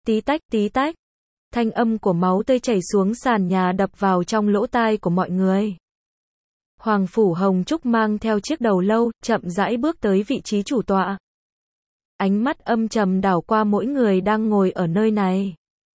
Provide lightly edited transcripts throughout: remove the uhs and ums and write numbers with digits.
tí tách. Thanh âm của máu tươi chảy xuống sàn nhà đập vào trong lỗ tai của mọi người. Hoàng Phủ Hồng Trúc mang theo chiếc đầu lâu, chậm rãi bước tới vị trí chủ tọa. Ánh mắt âm trầm đảo qua mỗi người đang ngồi ở nơi này.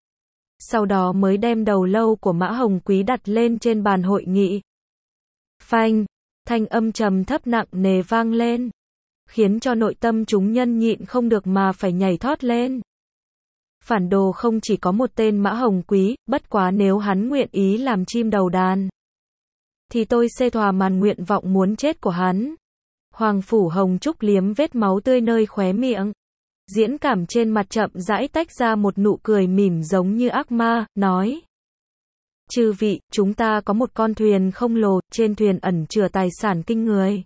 Sau đó mới đem đầu lâu của Mã Hồng Quý đặt lên trên bàn hội nghị. Phanh, thanh âm trầm thấp nặng nề vang lên, khiến cho nội tâm chúng nhân nhịn không được mà phải nhảy thót lên. Phản đồ không chỉ có một tên Mã Hồng Quý, bất quá nếu hắn nguyện ý làm chim đầu đàn, thì tôi sẽ thỏa mãn nguyện vọng muốn chết của hắn. Hoàng Phủ Hồng Trúc liếm vết máu tươi nơi khóe miệng. Diễn cảm trên mặt chậm rãi tách ra một nụ cười mỉm giống như ác ma, nói. Chư vị, chúng ta có một con thuyền khổng lồ, trên thuyền ẩn chứa tài sản kinh người.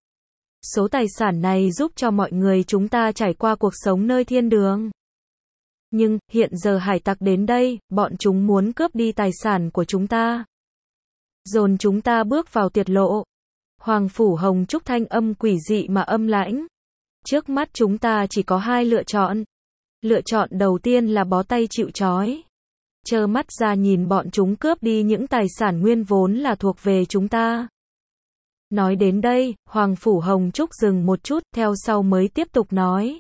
Số tài sản này giúp cho mọi người chúng ta trải qua cuộc sống nơi thiên đường. Nhưng, hiện giờ hải tặc đến đây, bọn chúng muốn cướp đi tài sản của chúng ta. Dồn chúng ta bước vào tuyệt lộ. Hoàng Phủ Hồng Trúc thanh âm quỷ dị mà âm lãnh. Trước mắt chúng ta chỉ có hai lựa chọn. Lựa chọn đầu tiên là bó tay chịu trói. Trơ mắt ra nhìn bọn chúng cướp đi những tài sản nguyên vốn là thuộc về chúng ta. Nói đến đây, Hoàng Phủ Hồng Trúc dừng một chút, theo sau mới tiếp tục nói.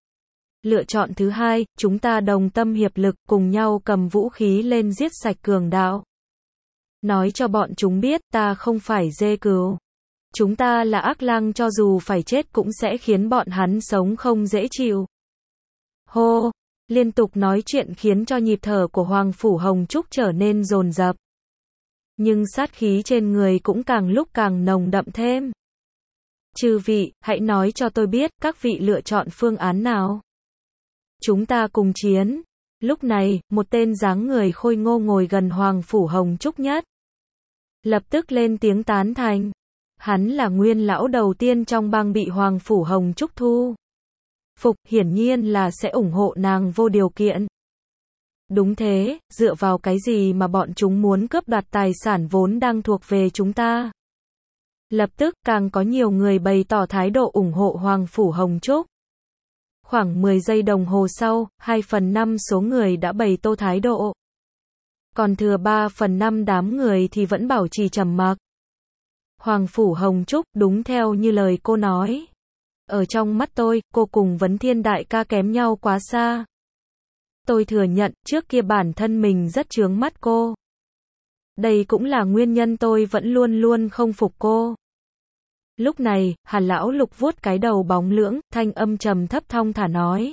Lựa chọn thứ hai, chúng ta đồng tâm hiệp lực, cùng nhau cầm vũ khí lên giết sạch cường đạo. Nói cho bọn chúng biết, ta không phải dê cừu. Chúng ta là ác lang, cho dù phải chết cũng sẽ khiến bọn hắn sống không dễ chịu. Hô! Liên tục nói chuyện khiến cho nhịp thở của Hoàng Phủ Hồng Trúc trở nên dồn dập. Nhưng sát khí trên người cũng càng lúc càng nồng đậm thêm. Chư vị, hãy nói cho tôi biết, các vị lựa chọn phương án nào? Chúng ta cùng chiến. Lúc này, một tên dáng người khôi ngô ngồi gần Hoàng Phủ Hồng Trúc nhất. Lập tức lên tiếng tán thành. Hắn là nguyên lão đầu tiên trong bang bị Hoàng Phủ Hồng Trúc thu phục, hiển nhiên là sẽ ủng hộ nàng vô điều kiện. Đúng thế, dựa vào cái gì mà bọn chúng muốn cướp đoạt tài sản vốn đang thuộc về chúng ta? Lập tức, càng có nhiều người bày tỏ thái độ ủng hộ Hoàng Phủ Hồng Trúc. Khoảng 10 giây đồng hồ sau, 2/5 số người đã bày tỏ thái độ. Còn thừa 3/5 đám người thì vẫn bảo trì trầm mặc. Hoàng Phủ Hồng Trúc, đúng theo như lời cô nói. Ở trong mắt tôi, cô cùng Vấn Thiên đại ca kém nhau quá xa. Tôi thừa nhận, trước kia bản thân mình rất chướng mắt cô. Đây cũng là nguyên nhân tôi vẫn luôn luôn không phục cô. Lúc này, Hà Lão Lục vuốt cái đầu bóng lưỡng, thanh âm trầm thấp thong thả nói.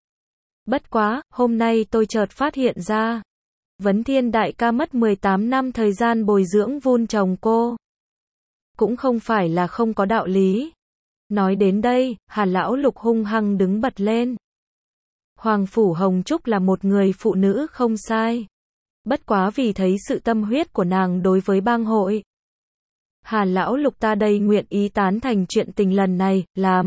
Bất quá, hôm nay tôi chợt phát hiện ra. Vấn Thiên đại ca mất 18 năm thời gian bồi dưỡng vun trồng cô. Cũng không phải là không có đạo lý. Nói đến đây, Hà Lão Lục hung hăng đứng bật lên. Hoàng Phủ Hồng Trúc là một người phụ nữ không sai. Bất quá vì thấy sự tâm huyết của nàng đối với bang hội. Hà Lão Lục ta đây nguyện ý tán thành chuyện tình lần này,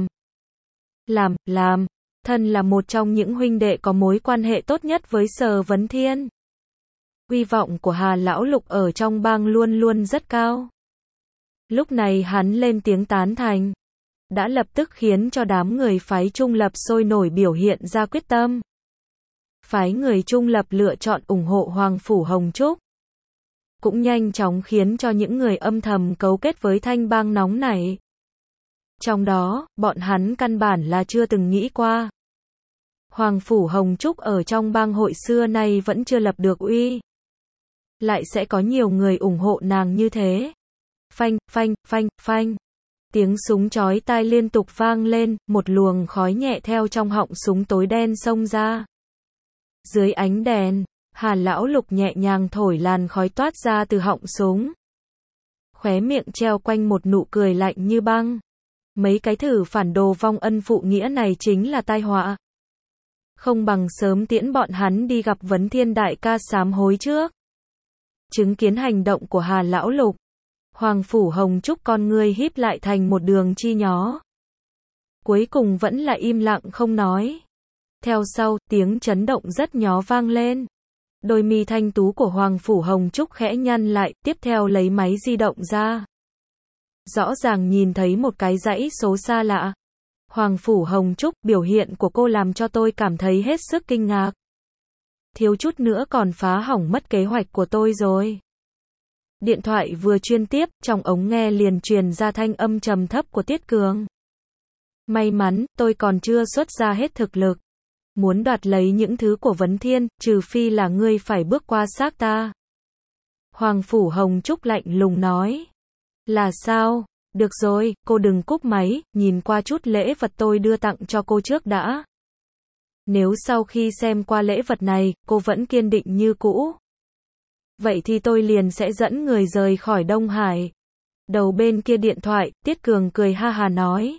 làm. Thân là một trong những huynh đệ có mối quan hệ tốt nhất với Sở Vấn Thiên. Uy vọng của Hà Lão Lục ở trong bang luôn luôn rất cao. Lúc này hắn lên tiếng tán thành. Đã lập tức khiến cho đám người phái trung lập sôi nổi biểu hiện ra quyết tâm. Phái người trung lập lựa chọn ủng hộ Hoàng Phủ Hồng Trúc. Cũng nhanh chóng khiến cho những người âm thầm cấu kết với thanh bang nóng nảy. Trong đó, bọn hắn căn bản là chưa từng nghĩ qua. Hoàng Phủ Hồng Trúc ở trong bang hội xưa nay vẫn chưa lập được uy. Lại sẽ có nhiều người ủng hộ nàng như thế. Phanh. Tiếng súng chói tai liên tục vang lên, một luồng khói nhẹ theo trong họng súng tối đen xông ra. Dưới ánh đèn, Hà Lão Lục nhẹ nhàng thổi làn khói toát ra từ họng súng. Khóe miệng treo quanh một nụ cười lạnh như băng. Mấy cái thử phản đồ vong ân phụ nghĩa này chính là tai họa. Không bằng sớm tiễn bọn hắn đi gặp Vấn Thiên đại ca sám hối trước. Chứng kiến hành động của Hà Lão Lục, Hoàng Phủ Hồng Trúc con ngươi híp lại thành một đường chi nhó. Cuối cùng vẫn là im lặng không nói. Theo sau, tiếng chấn động rất nhó vang lên. Đôi mi thanh tú của Hoàng Phủ Hồng Trúc khẽ nhăn lại, tiếp theo lấy máy di động ra. Rõ ràng nhìn thấy một cái dãy số xa lạ. Hoàng Phủ Hồng Trúc, biểu hiện của cô làm cho tôi cảm thấy hết sức kinh ngạc. thiếu chút nữa còn phá hỏng mất kế hoạch của tôi rồi. Điện thoại vừa chuyên tiếp, trong ống nghe liền truyền ra thanh âm trầm thấp của Tiết Cường. May mắn, tôi còn chưa xuất ra hết thực lực. Muốn đoạt lấy những thứ của Vấn Thiên, trừ phi là ngươi phải bước qua xác ta. Hoàng Phủ Hồng Trúc lạnh lùng nói. Là sao? Được rồi, cô đừng cúp máy, nhìn qua chút lễ vật tôi đưa tặng cho cô trước đã. Nếu sau khi xem qua lễ vật này, cô vẫn kiên định như cũ, vậy thì tôi liền sẽ dẫn người rời khỏi Đông Hải. Đầu bên kia điện thoại, Tiết Cường cười ha hà nói.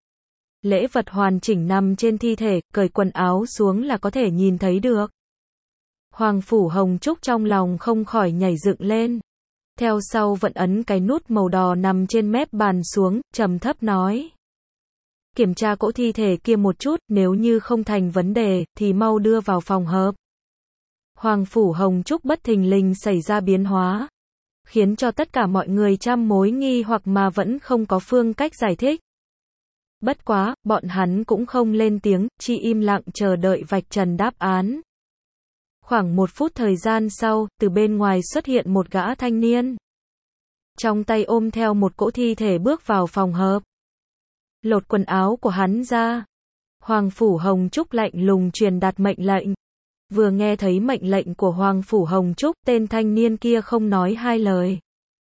Lễ vật hoàn chỉnh nằm trên thi thể, cởi quần áo xuống là có thể nhìn thấy được. Hoàng Phủ Hồng Trúc trong lòng không khỏi nhảy dựng lên. Theo sau vẫn ấn cái nút màu đỏ nằm trên mép bàn xuống, trầm thấp nói. Kiểm tra cỗ thi thể kia một chút, nếu như không thành vấn đề, thì mau đưa vào phòng hợp. Hoàng Phủ Hồng Trúc bất thình lình xảy ra biến hóa, khiến cho tất cả mọi người trăm mối nghi hoặc mà vẫn không có phương cách giải thích. Bất quá, bọn hắn cũng không lên tiếng, chỉ im lặng chờ đợi vạch trần đáp án. Khoảng 1 phút thời gian sau, từ bên ngoài xuất hiện một gã thanh niên. Trong tay ôm theo một cỗ thi thể bước vào phòng hợp. Lột quần áo của hắn ra. Hoàng Phủ Hồng Trúc lạnh lùng truyền đạt mệnh lệnh. Vừa nghe thấy mệnh lệnh của Hoàng Phủ Hồng Trúc, tên thanh niên kia không nói hai lời.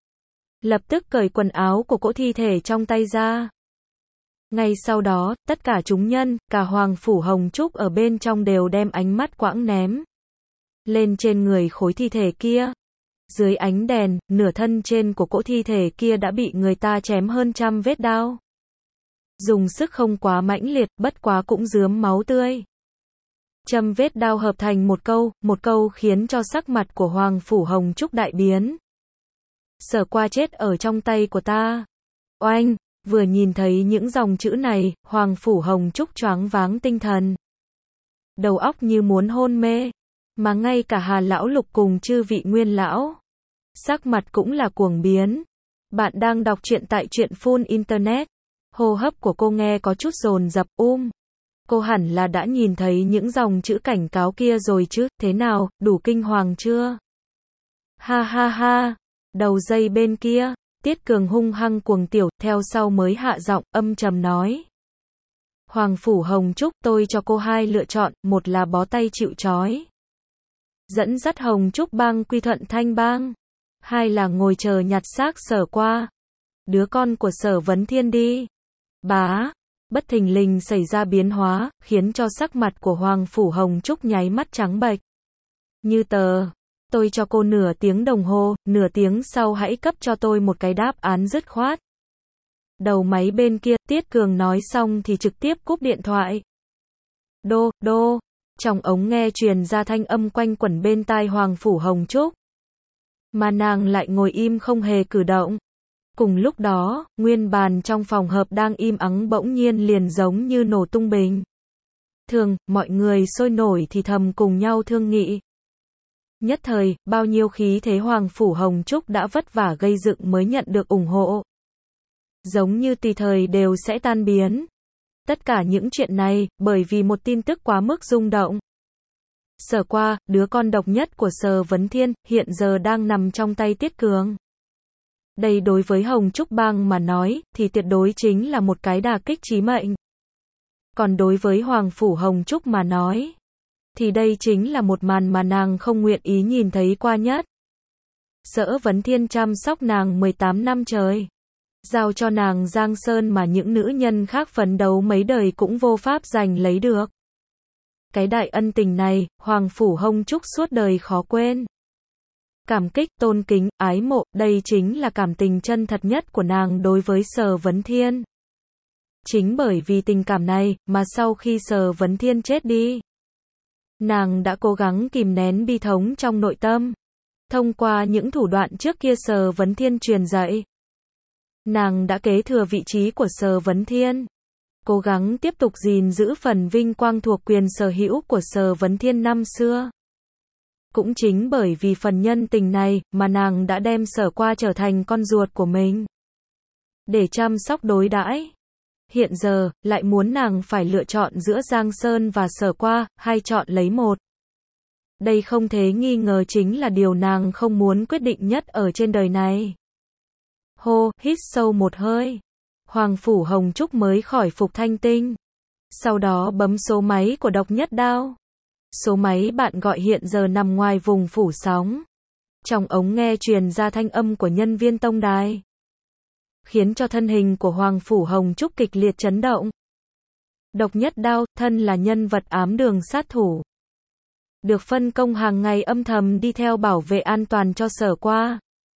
Lập tức cởi quần áo của cỗ thi thể trong tay ra. Ngay sau đó, tất cả chúng nhân, cả Hoàng Phủ Hồng Trúc ở bên trong đều đem ánh mắt quãng ném lên trên người khối thi thể kia. Dưới ánh đèn, nửa thân trên của cỗ thi thể kia đã bị người ta chém hơn 100 vết đao. Dùng sức không quá mãnh liệt, bất quá cũng rướm máu tươi. 100 vết đao hợp thành một câu khiến cho sắc mặt của Hoàng Phủ Hồng Trúc đại biến. Sở Qua chết ở trong tay của ta. Oanh, vừa nhìn thấy những dòng chữ này, Hoàng Phủ Hồng Trúc choáng váng tinh thần. Đầu óc như muốn hôn mê, mà ngay cả Hà lão Lục cùng chư vị Nguyên lão, sắc mặt cũng là cuồng biến. Bạn đang đọc truyện tại truyện Full Internet. Hô hấp của cô nghe có chút dồn dập. Cô hẳn là đã nhìn thấy những dòng chữ cảnh cáo kia rồi chứ, thế nào, đủ kinh hoàng chưa? Ha ha ha, đầu dây bên kia, Tiết Cường hung hăng cuồng tiểu, theo sau mới hạ giọng, âm trầm nói. Hoàng Phủ Hồng Trúc, tôi cho cô hai lựa chọn, một là bó tay chịu trói, dẫn dắt Hồng Trúc bang quy thuận Thanh bang, hai là ngồi chờ nhặt xác Sở Qua, đứa con của Sở Vấn Thiên đi. Bá, bất thình lình xảy ra biến hóa, khiến cho sắc mặt của Hoàng Phủ Hồng Trúc nháy mắt trắng bệch. Như tờ, tôi cho cô nửa tiếng đồng hồ, nửa tiếng sau hãy cấp cho tôi một cái đáp án dứt khoát. Đầu máy bên kia, Tiết Cường nói xong thì trực tiếp cúp điện thoại. Đô, đô, trong ống nghe truyền ra thanh âm quanh quẩn bên tai Hoàng Phủ Hồng Trúc. Mà nàng lại ngồi im không hề cử động. Cùng lúc đó, nguyên bàn trong phòng hợp đang im ắng bỗng nhiên liền giống như nổ tung bình thường, mọi người sôi nổi thì thầm cùng nhau thương nghị. Nhất thời, bao nhiêu khí thế Hoàng Phủ Hồng Trúc đã vất vả gây dựng mới nhận được ủng hộ, giống như tùy thời đều sẽ tan biến. Tất cả những chuyện này, bởi vì một tin tức quá mức rung động. Sở Qua, đứa con độc nhất của Sở Vấn Thiên, hiện giờ đang nằm trong tay Tiết Cường. Đây đối với Hồng Trúc bang mà nói, thì tuyệt đối chính là một cái đả kích chí mệnh. Còn đối với Hoàng Phủ Hồng Trúc mà nói, thì đây chính là một màn mà nàng không nguyện ý nhìn thấy qua nhất. Sở Vấn Thiên chăm sóc nàng 18 năm trời, giao cho nàng Giang Sơn mà những nữ nhân khác phấn đấu mấy đời cũng vô pháp giành lấy được. Cái đại ân tình này, Hoàng Phủ Hồng Trúc suốt đời khó quên. Cảm kích, tôn kính, ái mộ, đây chính là cảm tình chân thật nhất của nàng đối với Sở Vấn Thiên. Chính bởi vì tình cảm này, mà sau khi Sở Vấn Thiên chết đi, nàng đã cố gắng kìm nén bi thống trong nội tâm. Thông qua những thủ đoạn trước kia Sở Vấn Thiên truyền dạy, nàng đã kế thừa vị trí của Sở Vấn Thiên, cố gắng tiếp tục gìn giữ phần vinh quang thuộc quyền sở hữu của Sở Vấn Thiên năm xưa. Cũng chính bởi vì phần nhân tình này, mà nàng đã đem Sở Qua trở thành con ruột của mình, để chăm sóc đối đãi. Hiện giờ, lại muốn nàng phải lựa chọn giữa Giang Sơn và Sở Qua, hay chọn lấy một. Đây không thể nghi ngờ chính là điều nàng không muốn quyết định nhất ở trên đời này. Hô, hít sâu một hơi. Hoàng Phủ Hồng Trúc mới khỏi phục thanh tinh. Sau đó bấm số máy của Độc Nhất Đao. Số máy bạn gọi hiện giờ nằm ngoài vùng phủ sóng. Trong ống nghe truyền ra thanh âm của nhân viên tông đài, khiến cho thân hình của Hoàng Phủ Hồng Trúc kịch liệt chấn động. Độc Nhất Đao, thân là nhân vật ám đường sát thủ, được phân công hàng ngày âm thầm đi theo bảo vệ an toàn cho Sở Qua.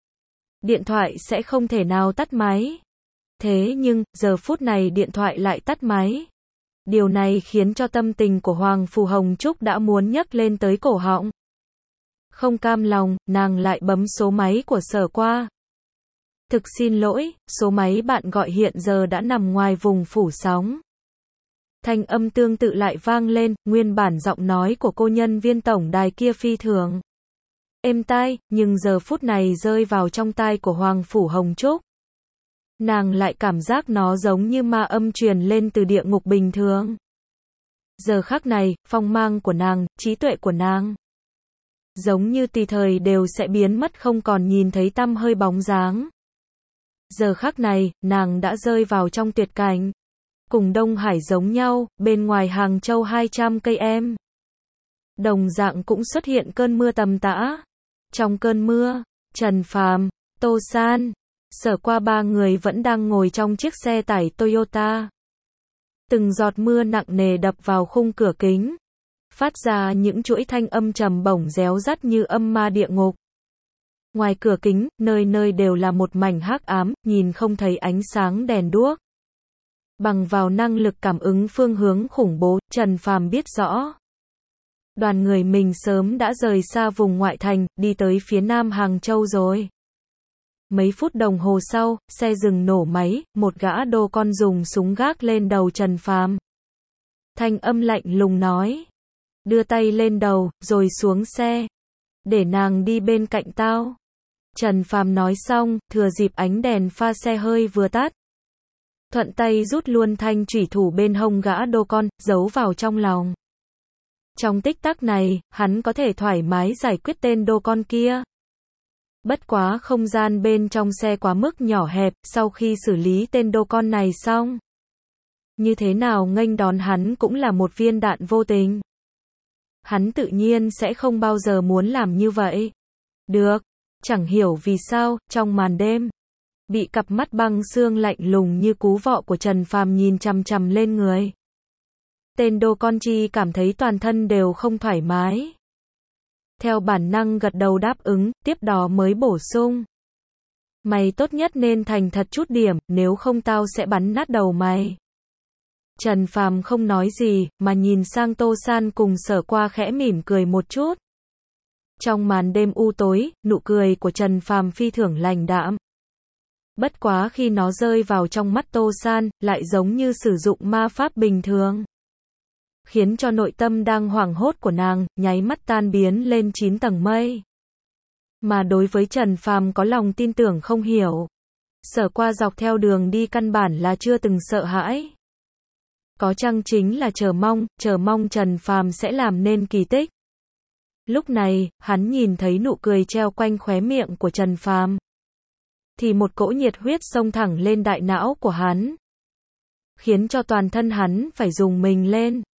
Điện thoại sẽ không thể nào tắt máy. Thế nhưng, giờ phút này điện thoại lại tắt máy. Điều này khiến cho tâm tình của Hoàng Phủ Hồng Trúc đã muốn nhấc lên tới cổ họng. Không cam lòng, nàng lại bấm số máy của Sở Qua. Thực xin lỗi, số máy bạn gọi hiện giờ đã nằm ngoài vùng phủ sóng. Thanh âm tương tự lại vang lên, nguyên bản giọng nói của cô nhân viên tổng đài kia phi thường êm tai, nhưng giờ phút này rơi vào trong tai của Hoàng Phủ Hồng Trúc. Nàng lại cảm giác nó giống như ma âm truyền lên từ địa ngục bình thường. Giờ khắc này, phong mang của nàng, trí tuệ của nàng, giống như tùy thời đều sẽ biến mất không còn nhìn thấy tăm hơi bóng dáng. Giờ khắc này, nàng đã rơi vào trong tuyệt cảnh. Cùng Đông Hải giống nhau, bên ngoài Hàng Châu 200 cây em. Đồng dạng cũng xuất hiện cơn mưa tầm tã. Trong cơn mưa, Trần Phàm, Tô San, Sở Qua ba người vẫn đang ngồi trong chiếc xe tải Toyota. Từng giọt mưa nặng nề đập vào khung cửa kính, phát ra những chuỗi thanh âm trầm bổng réo rắt như âm ma địa ngục. Ngoài cửa kính, nơi nơi đều là một mảnh hắc ám, nhìn không thấy ánh sáng đèn đuốc. Bằng vào năng lực cảm ứng phương hướng khủng bố, Trần Phàm biết rõ. Đoàn người mình sớm đã rời xa vùng ngoại thành, đi tới phía nam Hàng Châu rồi. Mấy phút đồng hồ sau, xe dừng nổ máy, một gã đô con dùng súng gác lên đầu Trần Phàm. Thanh âm lạnh lùng nói. Đưa tay lên đầu, rồi xuống xe. Để nàng đi bên cạnh tao. Trần Phàm nói xong, thừa dịp ánh đèn pha xe hơi vừa tắt, thuận tay rút luôn thanh chủy thủ bên hông gã đô con, giấu vào trong lòng. Trong tích tắc này, hắn có thể thoải mái giải quyết tên đô con kia. Bất quá không gian bên trong xe quá mức nhỏ hẹp, sau khi xử lý tên đô con này xong, như thế nào nghênh đón hắn cũng là một viên đạn vô tình. Hắn tự nhiên sẽ không bao giờ muốn làm như vậy. Được, chẳng hiểu vì sao, trong màn đêm, bị cặp mắt băng xương lạnh lùng như cú vọ của Trần Phàm nhìn chằm chằm lên người. Tên đô con chi cảm thấy toàn thân đều không thoải mái. Theo bản năng gật đầu đáp ứng, tiếp đó mới bổ sung. Mày tốt nhất nên thành thật chút điểm, nếu không tao sẽ bắn nát đầu mày. Trần Phàm không nói gì, mà nhìn sang Tô San cùng Sở Qua khẽ mỉm cười một chút. Trong màn đêm u tối, nụ cười của Trần Phàm phi thường lành đạm. Bất quá khi nó rơi vào trong mắt Tô San, lại giống như sử dụng ma pháp bình thường, khiến cho nội tâm đang hoảng hốt của nàng, nháy mắt tan biến lên 9 tầng mây. Mà đối với Trần Phàm có lòng tin tưởng không hiểu. Sở Qua dọc theo đường đi căn bản là chưa từng sợ hãi. Có chăng chính là chờ mong Trần Phàm sẽ làm nên kỳ tích. Lúc này, hắn nhìn thấy nụ cười treo quanh khóe miệng của Trần Phàm, thì một cỗ nhiệt huyết xông thẳng lên đại não của hắn, khiến cho toàn thân hắn phải rùng mình lên.